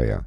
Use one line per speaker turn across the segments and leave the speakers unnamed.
Какая?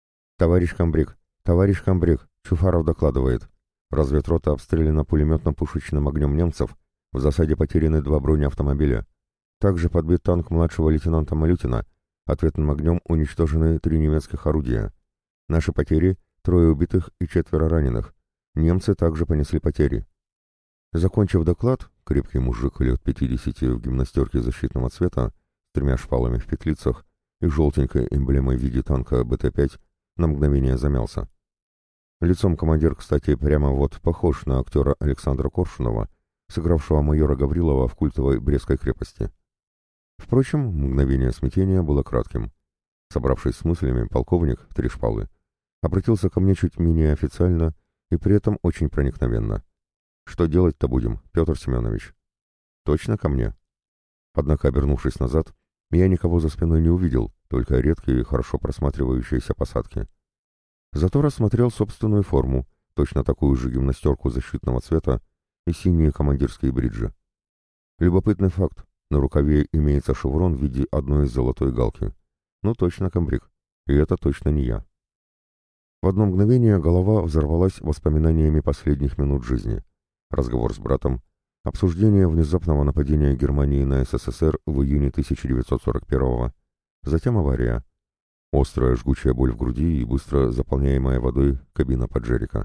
Товарищ комбриг, Чуфаров докладывает. Разведрота обстреляна пулеметно-пушечным огнем немцев, в засаде потеряны 2 бронеавтомобиля. Также подбит танк младшего лейтенанта Малютина, ответным огнем уничтожены 3 немецких орудия. Наши потери — 3 убитых и 4 раненых. Немцы также понесли потери. Закончив доклад, крепкий мужик лет 50 в гимнастерке защитного цвета, с 3 шпалами в петлицах и желтенькой эмблемой в виде танка БТ-5, на мгновение замялся. Лицом командир, кстати, прямо вот похож на актера Александра Коршунова, сыгравшего майора Гаврилова в культовой Брестской крепости. Впрочем, мгновение смятения было кратким. Собравшись с мыслями, полковник, 3 шпалы, обратился ко мне чуть менее официально и при этом очень проникновенно. «Что делать-то будем, Петр Семенович?» «Точно ко мне?» Однако, обернувшись назад, я никого за спиной не увидел, только редкие, хорошо просматривающиеся посадки. Зато рассмотрел собственную форму, точно такую же гимнастерку защитного цвета и синие командирские бриджи. Любопытный факт. На рукаве имеется шеврон в виде одной из золотой галки. Ну точно комбриг. И это точно не я. В одно мгновение голова взорвалась воспоминаниями последних минут жизни. Разговор с братом, обсуждение внезапного нападения Германии на СССР в июне 1941-го, затем авария, острая жгучая боль в груди и быстро заполняемая водой кабина Паджерика.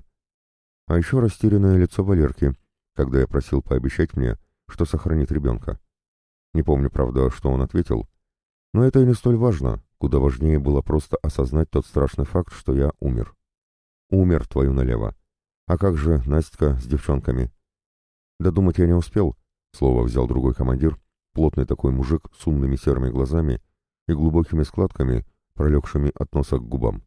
А еще растерянное лицо Валерки, когда я просил пообещать мне, что сохранит ребенка. Не помню, правда, что он ответил, но это и не столь важно, куда важнее было просто осознать тот страшный факт, что я умер. Умер, твою налево. А как же Настя с девчонками? Додумать я не успел, слово взял другой командир, плотный такой мужик с умными серыми глазами и глубокими складками, пролегшими от носа к губам.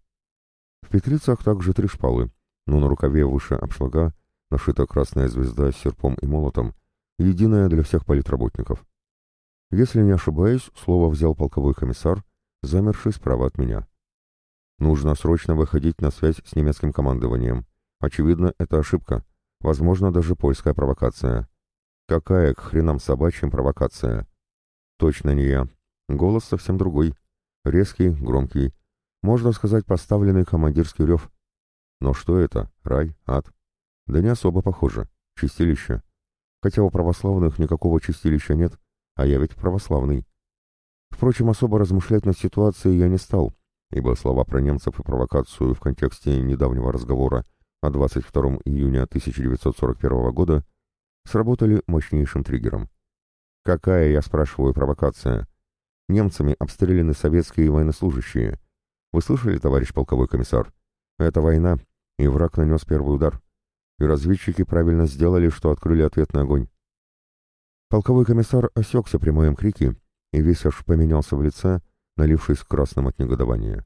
В петлицах также 3 шпалы, но на рукаве выше обшлага нашита красная звезда с серпом и молотом, единая для всех политработников. Если не ошибаюсь, слово взял полковой комиссар, замерший справа от меня. Нужно срочно выходить на связь с немецким командованием. Очевидно, это ошибка. Возможно, даже польская провокация. Какая к хренам собачьим провокация? Точно не я. Голос совсем другой. Резкий, громкий. Можно сказать, поставленный командирский рев. Но что это? Рай? Ад? Да не особо похоже. Чистилище. Хотя у православных никакого чистилища нет, а я ведь православный. Впрочем, особо размышлять над ситуацией я не стал, ибо слова про немцев и провокацию в контексте недавнего разговора о 22 июня 1941 года сработали мощнейшим триггером. Какая, я спрашиваю, провокация? Немцами обстреляны советские военнослужащие. Вы слышали, товарищ полковой комиссар? Это война, и враг нанес первый удар. И разведчики правильно сделали, что открыли ответный огонь. Полковой комиссар осекся при моем крике, и весь аж поменялся в лице, налившись красным от негодования.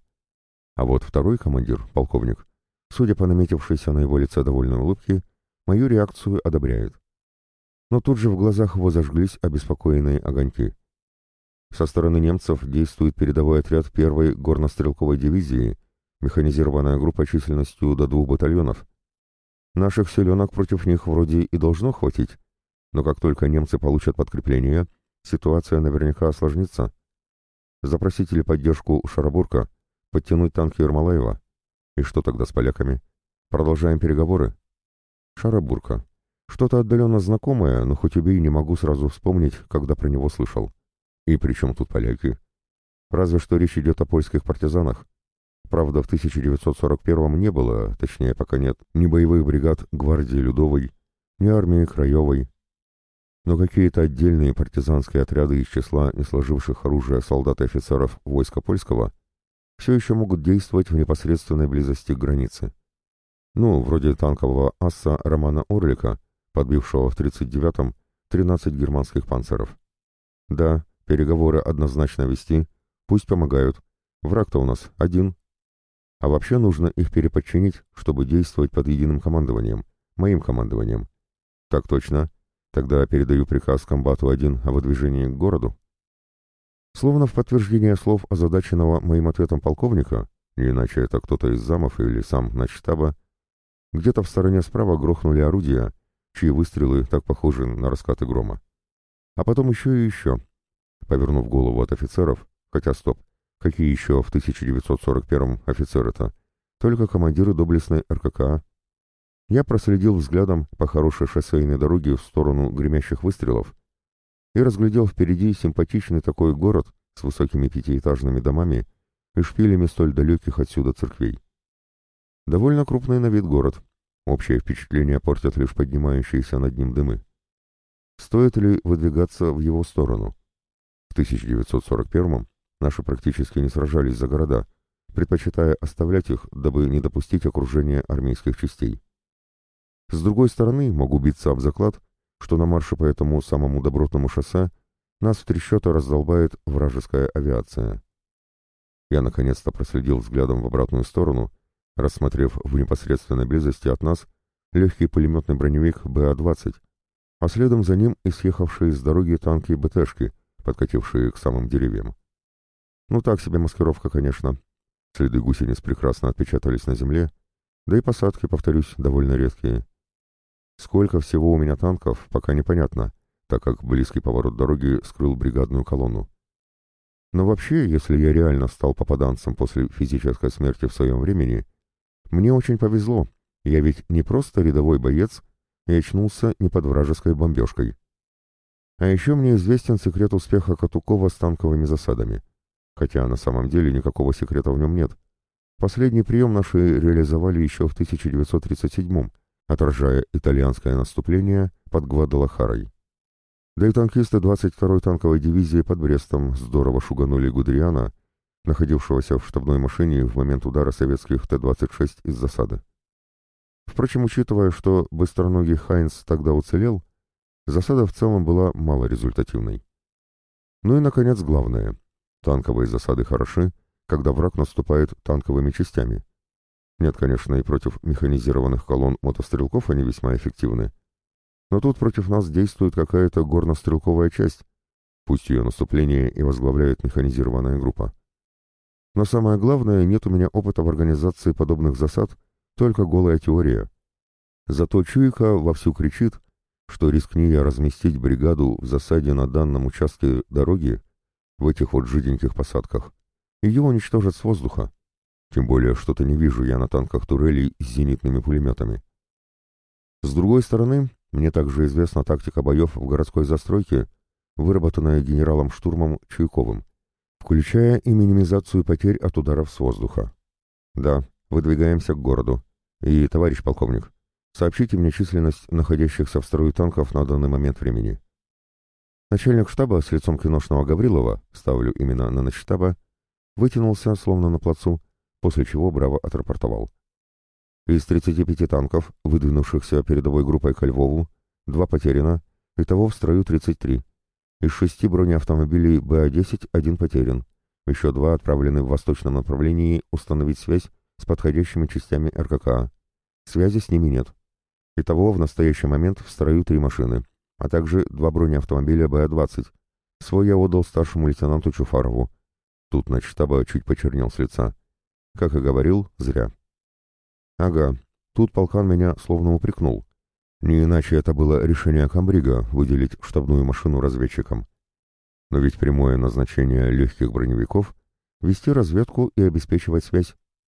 А вот второй командир, полковник, судя по наметившейся на его лице довольной улыбке, мою реакцию одобряет. Но тут же в глазах его зажглись обеспокоенные огоньки. Со стороны немцев действует передовой отряд 1-й горнострелковой дивизии, механизированная группа численностью до 2 батальонов. Наших селенок против них вроде и должно хватить, но как только немцы получат подкрепление, ситуация наверняка осложнится. Запросить ли поддержку у Шарабурка, подтянуть танки Ермолаева? И что тогда с поляками? Продолжаем переговоры? Шарабурка. Что-то отдаленно знакомое, но хоть убей, не могу сразу вспомнить, когда про него слышал. И при чем тут поляки? Разве что речь идет о польских партизанах. Правда, в 1941-м не было, точнее, пока нет, ни боевых бригад гвардии Людовой, ни армии Краевой. Но какие-то отдельные партизанские отряды из числа не сложивших оружие солдат и офицеров войска польского все еще могут действовать в непосредственной близости к границе. Ну, вроде танкового асса Романа Орлика, подбившего в 1939-м 13 германских панцеров. Да, переговоры однозначно вести, пусть помогают. Враг-то у нас один. А вообще нужно их переподчинить, чтобы действовать под единым командованием, моим командованием. Так точно. Тогда передаю приказ комбату 1 о выдвижении к городу. Словно в подтверждение слов озадаченного моим ответом полковника, не иначе это кто-то из замов или сам начштаба, где-то в стороне справа грохнули орудия, чьи выстрелы так похожи на раскаты грома. А потом еще и еще. Повернув голову от офицеров, хотя стоп, Какие еще в 1941-м офицеры-то? Только командиры доблестной РККА. Я проследил взглядом по хорошей шоссейной дороге в сторону гремящих выстрелов и разглядел впереди симпатичный такой город с высокими пятиэтажными домами и шпилями столь далеких отсюда церквей. Довольно крупный на вид город. Общее впечатление портят лишь поднимающиеся над ним дымы. Стоит ли выдвигаться в его сторону? В 1941-м наши практически не сражались за города, предпочитая оставлять их, дабы не допустить окружения армейских частей. С другой стороны, могу биться об заклад, что на марше по этому самому добротному шоссе нас в 3 счета раздолбает вражеская авиация. Я наконец-то проследил взглядом в обратную сторону, рассмотрев в непосредственной близости от нас легкий пулеметный броневик БА-20, а следом за ним и съехавшие с дороги танки БТшки, подкатившие к самым деревьям. Ну так себе маскировка, конечно. Следы гусениц прекрасно отпечатались на земле, да и посадки, повторюсь, довольно редкие. Сколько всего у меня танков, пока непонятно, так как близкий поворот дороги скрыл бригадную колонну. Но вообще, если я реально стал попаданцем после физической смерти в своем времени, мне очень повезло, я ведь не просто рядовой боец и очнулся не под вражеской бомбежкой. А еще мне известен секрет успеха Катукова с танковыми засадами. Хотя на самом деле никакого секрета в нем нет. Последний прием наши реализовали еще в 1937-м, отражая итальянское наступление под Гвадалахарой. Да и танкисты 22-й танковой дивизии под Брестом здорово шуганули Гудериана, находившегося в штабной машине в момент удара советских Т-26 из засады. Впрочем, учитывая, что быстроногий Хайнц тогда уцелел, засада в целом была малорезультативной. Ну и, наконец, главное. Танковые засады хороши, когда враг наступает танковыми частями. Нет, конечно, и против механизированных колонн мотострелков они весьма эффективны. Но тут против нас действует какая-то горнострелковая часть, пусть ее наступление и возглавляет механизированная группа. Но самое главное, нет у меня опыта в организации подобных засад, только голая теория. Зато чуйка вовсю кричит, что рискни я разместить бригаду в засаде на данном участке дороги, в этих вот жиденьких посадках, ее уничтожат с воздуха. Тем более, что-то не вижу я на танках турелей с зенитными пулеметами. С другой стороны, мне также известна тактика боев в городской застройке, выработанная генералом-штурмом Чуйковым, включая и минимизацию потерь от ударов с воздуха. Да, выдвигаемся к городу. И, товарищ полковник, сообщите мне численность находящихся в строю танков на данный момент времени. Начальник штаба с лицом киношного Гаврилова, ставлю именно на начштаба, вытянулся, словно на плацу, после чего браво отрапортовал. Из 35 танков, выдвинувшихся передовой группой ко Львову, 2 потеряно, итого в строю 33. Из 6 бронеавтомобилей БА-10 1 потерян, еще 2 отправлены в восточном направлении установить связь с подходящими частями РККА. Связи с ними нет. Итого в настоящий момент в строю 3 машины, а также 2 бронеавтомобиля БА-20. Свой я отдал старшему лейтенанту Чуфарову. Тут начштаба чуть почернел с лица. Как и говорил, зря. Ага, тут полкан меня словно упрекнул. Не иначе это было решение комбрига выделить штабную машину разведчикам. Но ведь прямое назначение легких броневиков — вести разведку и обеспечивать связь.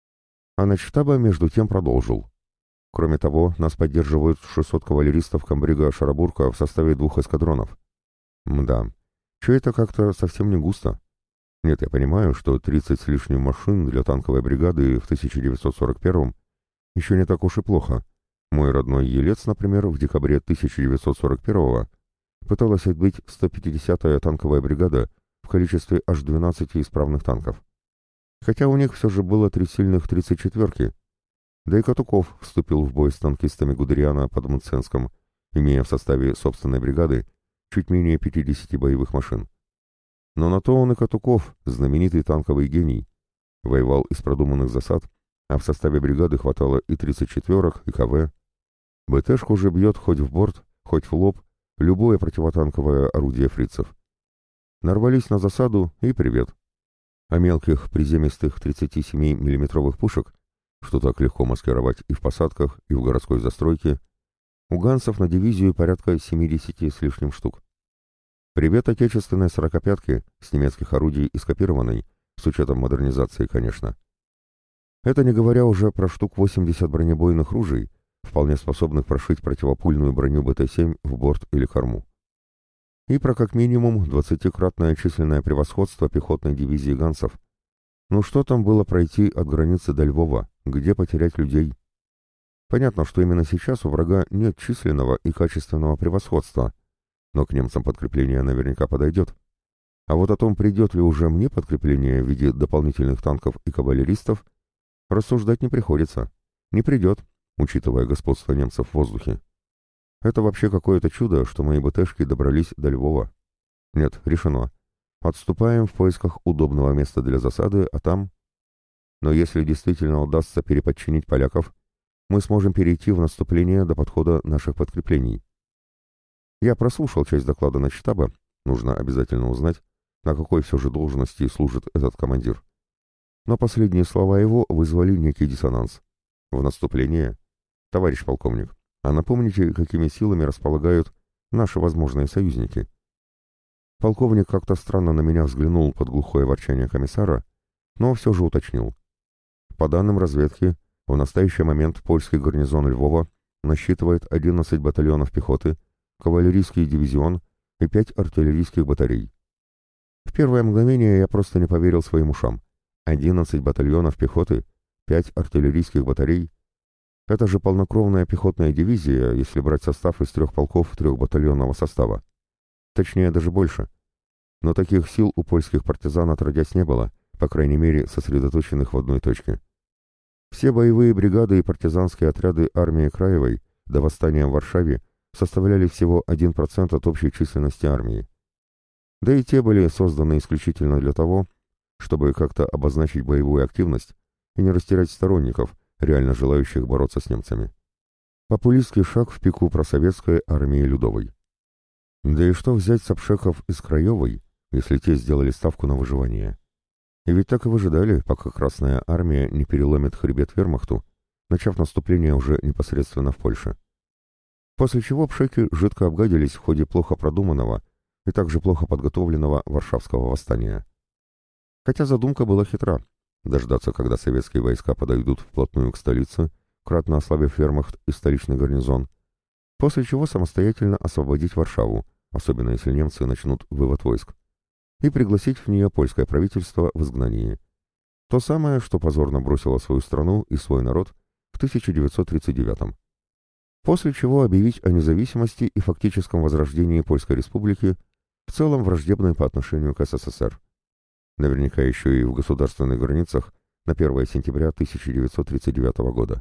А начштаба между тем продолжил. Кроме того, нас поддерживают 600 кавалеристов комбрига Шарабурка в составе 2 эскадронов. Мда, чё это как-то совсем не густо. Нет, я понимаю, что 30 с лишним машин для танковой бригады в 1941-м еще не так уж и плохо. Мой родной Елец, например, в декабре 1941-го пыталась отбить 150-я танковая бригада в количестве аж 12 исправных танков. Хотя у них все же было 3 сильных 34-ки. Да и Катуков вступил в бой с танкистами Гудериана под Мценском, имея в составе собственной бригады чуть менее 50 боевых машин. Но на то он и Катуков, знаменитый танковый гений. Воевал из продуманных засад, а в составе бригады хватало и 34-ок, и КВ. БТшку же бьет хоть в борт, хоть в лоб, любое противотанковое орудие фрицев. Нарвались на засаду и привет. А мелких приземистых 37 миллиметровых пушек, что так легко маскировать и в посадках, и в городской застройке, у ганцев на дивизию порядка 70 с лишним штук. Привет отечественной 45-ке с немецких орудий и скопированной, с учетом модернизации, конечно. Это не говоря уже про штук 80 бронебойных ружей, вполне способных прошить противопульную броню БТ-7 в борт или корму. И про как минимум 20-кратное численное превосходство пехотной дивизии ганцев. Ну что там было пройти от границы до Львова, где потерять людей? Понятно, что именно сейчас у врага нет численного и качественного превосходства, но к немцам подкрепление наверняка подойдет. А вот о том, придет ли уже мне подкрепление в виде дополнительных танков и кавалеристов, рассуждать не приходится. Не придет, учитывая господство немцев в воздухе. Это вообще какое-то чудо, что мои БТшки добрались до Львова. Нет, решено. Отступаем в поисках удобного места для засады, а там... Но если действительно удастся переподчинить поляков, мы сможем перейти в наступление до подхода наших подкреплений. Я прослушал часть доклада начштаба, нужно обязательно узнать, на какой все же должности служит этот командир. Но последние слова его вызвали некий диссонанс. В наступление? Товарищ полковник, а напомните, какими силами располагают наши возможные союзники? Полковник как-то странно на меня взглянул под глухое ворчание комиссара, но все же уточнил. По данным разведки, в настоящий момент польский гарнизон Львова насчитывает 11 батальонов пехоты, кавалерийский дивизион и 5 артиллерийских батарей. В первое мгновение я просто не поверил своим ушам. 11 батальонов пехоты, 5 артиллерийских батарей. Это же полнокровная пехотная дивизия, если брать состав из 3 полков 3-батальонного состава. Точнее, даже больше. Но таких сил у польских партизан отродясь не было, по крайней мере, сосредоточенных в одной точке. Все боевые бригады и партизанские отряды армии Краевой до восстания в Варшаве составляли всего 1% от общей численности армии. Да и те были созданы исключительно для того, чтобы как-то обозначить боевую активность и не растерять сторонников, реально желающих бороться с немцами. Популистский шаг в пику просоветской армии Людовой. Да и что взять с обшеков из Краевой, если те сделали ставку на выживание? И ведь так и выжидали, пока Красная Армия не переломит хребет вермахту, начав наступление уже непосредственно в Польше. После чего пшеки жидко обгадились в ходе плохо продуманного и также плохо подготовленного Варшавского восстания. Хотя задумка была хитра — дождаться, когда советские войска подойдут вплотную к столице, кратно ослабив вермахт и столичный гарнизон, после чего самостоятельно освободить Варшаву, особенно если немцы начнут вывод войск, и пригласить в нее польское правительство в изгнании. То самое, что позорно бросило свою страну и свой народ в 1939-м. После чего объявить о независимости и фактическом возрождении Польской Республики, в целом враждебной по отношению к СССР. Наверняка еще и в государственных границах на 1 сентября 1939 года.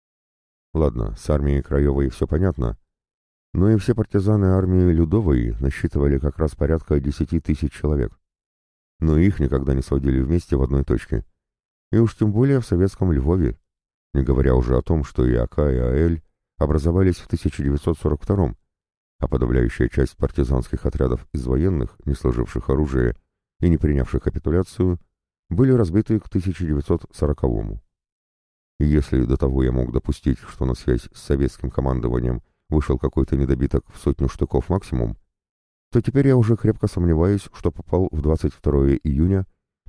Ладно, с армией Краевой все понятно, но и все партизаны армии Людовой насчитывали как раз порядка 10 тысяч человек. Но их никогда не сводили вместе в одной точке. И уж тем более в советском Львове, не говоря уже о том, что и АК, и АЛ образовались в 1942-м, а подавляющая часть партизанских отрядов из военных, не сложивших оружие и не принявших капитуляцию, были разбиты к 1940-му. И если до того я мог допустить, что на связь с советским командованием вышел какой-то недобиток в 100 штыков максимум, то теперь я уже крепко сомневаюсь, что попал в 22 июня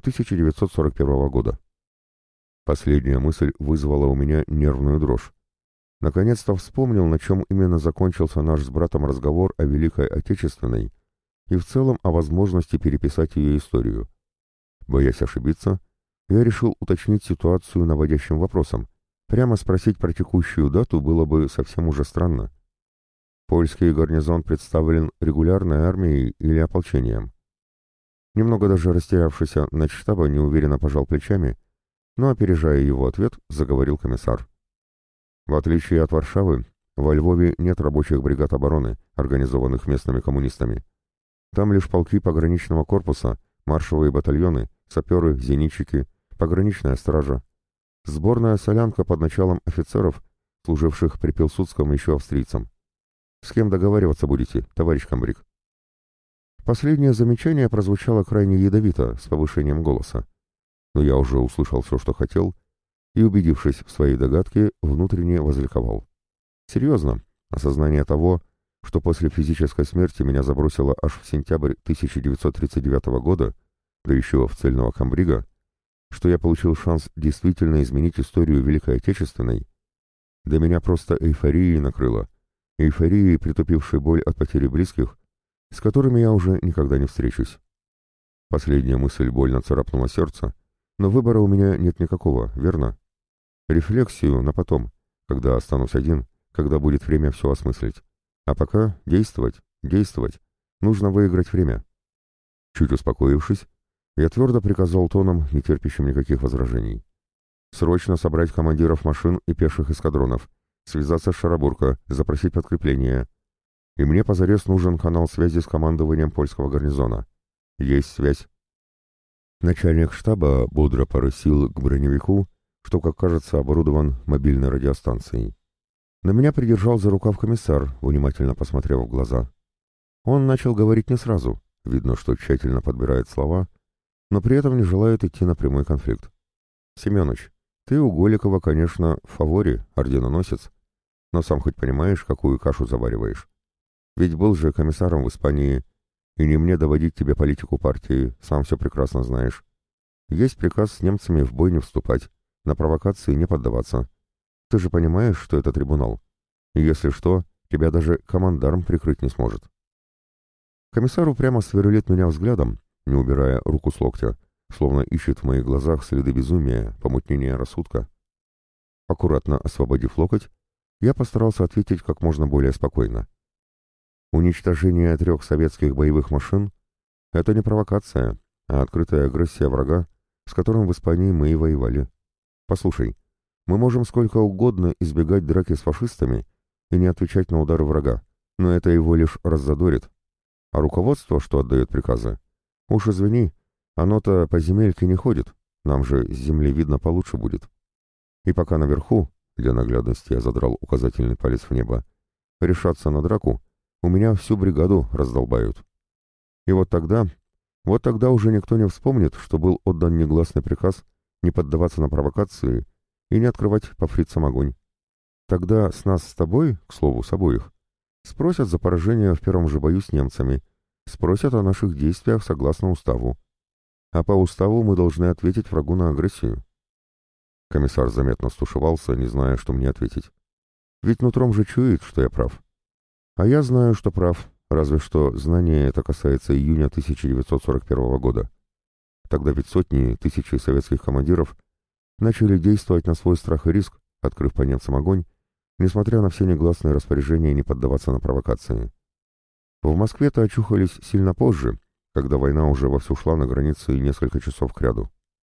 1941 года. Последняя мысль вызвала у меня нервную дрожь. Наконец-то вспомнил, на чем именно закончился наш с братом разговор о Великой Отечественной и в целом о возможности переписать ее историю. Боясь ошибиться, я решил уточнить ситуацию наводящим вопросом. Прямо спросить про текущую дату было бы совсем уже странно. Польский гарнизон представлен регулярной армией или ополчением. Немного даже растерявшийся начштаба неуверенно пожал плечами, но, опережая его ответ, заговорил комиссар. В отличие от Варшавы, во Львове нет рабочих бригад обороны, организованных местными коммунистами. Там лишь полки пограничного корпуса, маршевые батальоны, саперы, зенитчики, пограничная стража. Сборная солянка под началом офицеров, служивших при Пилсудском еще австрийцам. С кем договариваться будете, товарищ комбриг? Последнее замечание прозвучало крайне ядовито, с повышением голоса. Но я уже услышал все, что хотел, и, убедившись в своей догадке, внутренне возликовал. Серьезно, осознание того, что после физической смерти меня забросило аж в сентябрь 1939 года, да еще в цельного комбрига, что я получил шанс действительно изменить историю Великой Отечественной, да меня просто эйфорией накрыло, эйфорией, притупившей боль от потери близких, с которыми я уже никогда не встречусь. Последняя мысль больно царапнула сердце, но выбора у меня нет никакого, верно? Рефлексию на потом, когда останусь один, когда будет время все осмыслить. А пока действовать, действовать. Нужно выиграть время. Чуть успокоившись, я твердо приказал тоном, не терпящим никаких возражений. Срочно собрать командиров машин и пеших эскадронов, связаться с Шарабурко, запросить подкрепление. И мне позарез нужен канал связи с командованием польского гарнизона. Есть связь. Начальник штаба бодро порысил к броневику, что, как кажется, оборудован мобильной радиостанцией. На меня придержал за рукав комиссар, внимательно посмотрев в глаза. Он начал говорить не сразу, видно, что тщательно подбирает слова, но при этом не желает идти на прямой конфликт. «Семёныч, ты у Голикова, конечно, в фаворе, орденоносец, но сам хоть понимаешь, какую кашу завариваешь? Ведь был же комиссаром в Испании, и не мне доводить тебе политику партии, сам все прекрасно знаешь. Есть приказ с немцами в бой не вступать, на провокации не поддаваться. Ты же понимаешь, что это трибунал. И если что, тебя даже командарм прикрыть не сможет». Комиссар упрямо сверлит меня взглядом, не убирая руку с локтя, словно ищет в моих глазах следы безумия, помутнения рассудка. Аккуратно освободив локоть, я постарался ответить как можно более спокойно. Уничтожение 3 советских боевых машин — это не провокация, а открытая агрессия врага, с которым в Испании мы и воевали. Послушай, мы можем сколько угодно избегать драки с фашистами и не отвечать на удары врага, но это его лишь раззадорит. А руководство, что отдает приказы, уж извини, оно-то по земельке не ходит, нам же с земли видно получше будет. И пока наверху, для наглядности я задрал указательный палец в небо, решаться на драку, у меня всю бригаду раздолбают. И вот тогда уже никто не вспомнит, что был отдан негласный приказ не поддаваться на провокации и не открывать по фрицам огонь. Тогда с нас с тобой, к слову, с обоих, спросят за поражение в первом же бою с немцами, спросят о наших действиях согласно уставу. А по уставу мы должны ответить врагу на агрессию. Комиссар заметно стушевался, не зная, что мне ответить. Ведь нутром же чует, что я прав. А я знаю, что прав, разве что знание это касается июня 1941 года. Тогда ведь сотни, тысячи советских командиров начали действовать на свой страх и риск, открыв по немцам огонь, несмотря на все негласные распоряжения не поддаваться на провокации. В Москве-то очухались сильно позже, когда война уже вовсю шла на границе несколько часов кряду.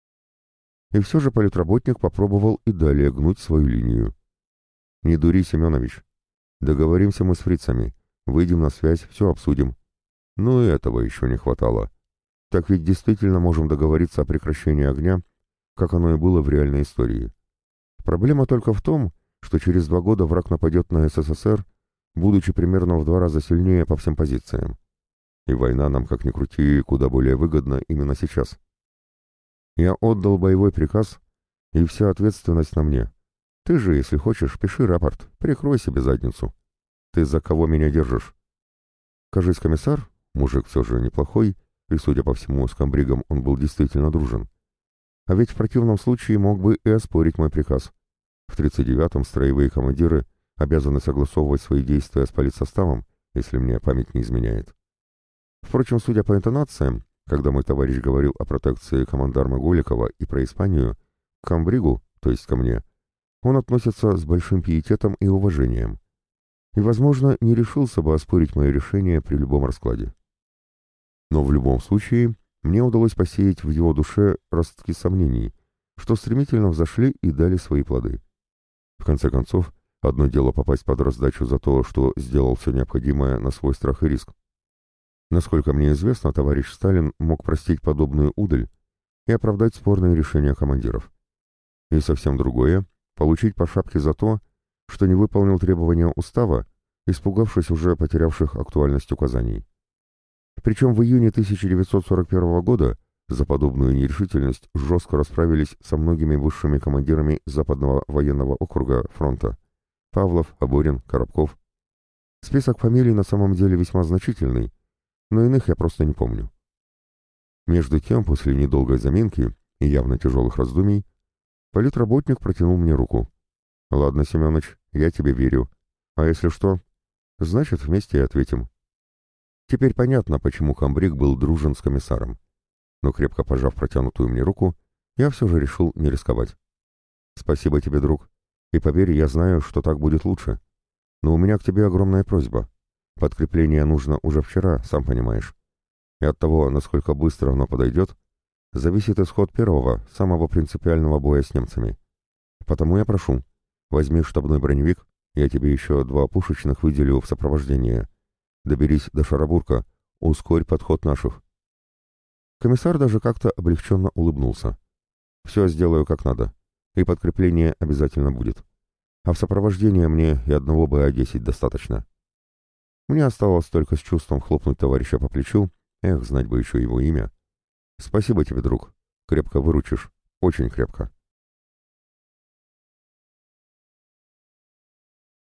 И все же политработник попробовал и далее гнуть свою линию. «Не дури, Семенович. Договоримся мы с фрицами, выйдем на связь, все обсудим». Ну и этого еще не хватало. Так ведь действительно можем договориться о прекращении огня, как оно и было в реальной истории. Проблема только в том, что через 2 года враг нападет на СССР, будучи примерно в 2 раза сильнее по всем позициям. И война нам, как ни крути, куда более выгодна именно сейчас. Я отдал боевой приказ, и вся ответственность на мне. Ты же, если хочешь, пиши рапорт, прикрой себе задницу. Ты за кого меня держишь? Кажись, комиссар, мужик все же неплохой, и, судя по всему, с комбригом он был действительно дружен. А ведь в противном случае мог бы и оспорить мой приказ. В 39-м строевые командиры обязаны согласовывать свои действия с политсоставом, если мне память не изменяет. Впрочем, судя по интонациям, когда мой товарищ говорил о протекции командарма Голикова и про Испанию, к комбригу, то есть ко мне, он относится с большим пиететом и уважением. И, возможно, не решился бы оспорить мое решение при любом раскладе. Но в любом случае, мне удалось посеять в его душе ростки сомнений, что стремительно взошли и дали свои плоды. В конце концов, одно дело попасть под раздачу за то, что сделал все необходимое на свой страх и риск. Насколько мне известно, товарищ Сталин мог простить подобную удаль и оправдать спорные решения командиров. И совсем другое — получить по шапке за то, что не выполнил требования устава, испугавшись уже потерявших актуальность указаний. Причем в июне 1941 года за подобную нерешительность жестко расправились со многими высшими командирами Западного военного округа фронта: Павлов, Аборин, Коробков. Список фамилий на самом деле весьма значительный, но иных я просто не помню. Между тем, после недолгой заминки, и явно тяжелых раздумий, политработник протянул мне руку. «Ладно, Семёныч, я тебе верю. А если что, значит, вместе и ответим». Теперь понятно, почему комбриг был дружен с комиссаром. Но крепко пожав протянутую мне руку, я все же решил не рисковать. «Спасибо тебе, друг. И поверь, я знаю, что так будет лучше. Но у меня к тебе огромная просьба. Подкрепление нужно уже вчера, сам понимаешь. И от того, насколько быстро оно подойдет, зависит исход первого, самого принципиального боя с немцами. Потому я прошу, возьми штабной броневик, я тебе еще 2 пушечных выделю в сопровождение. Доберись до Шарабурка, ускорь подход наших». Комиссар даже как-то облегченно улыбнулся. «Все сделаю как надо, и подкрепление обязательно будет. А в сопровождение мне и одного БА-10 достаточно». Мне осталось только с чувством хлопнуть товарища по плечу, знать бы еще его имя. «Спасибо тебе, друг. Крепко выручишь. Очень крепко».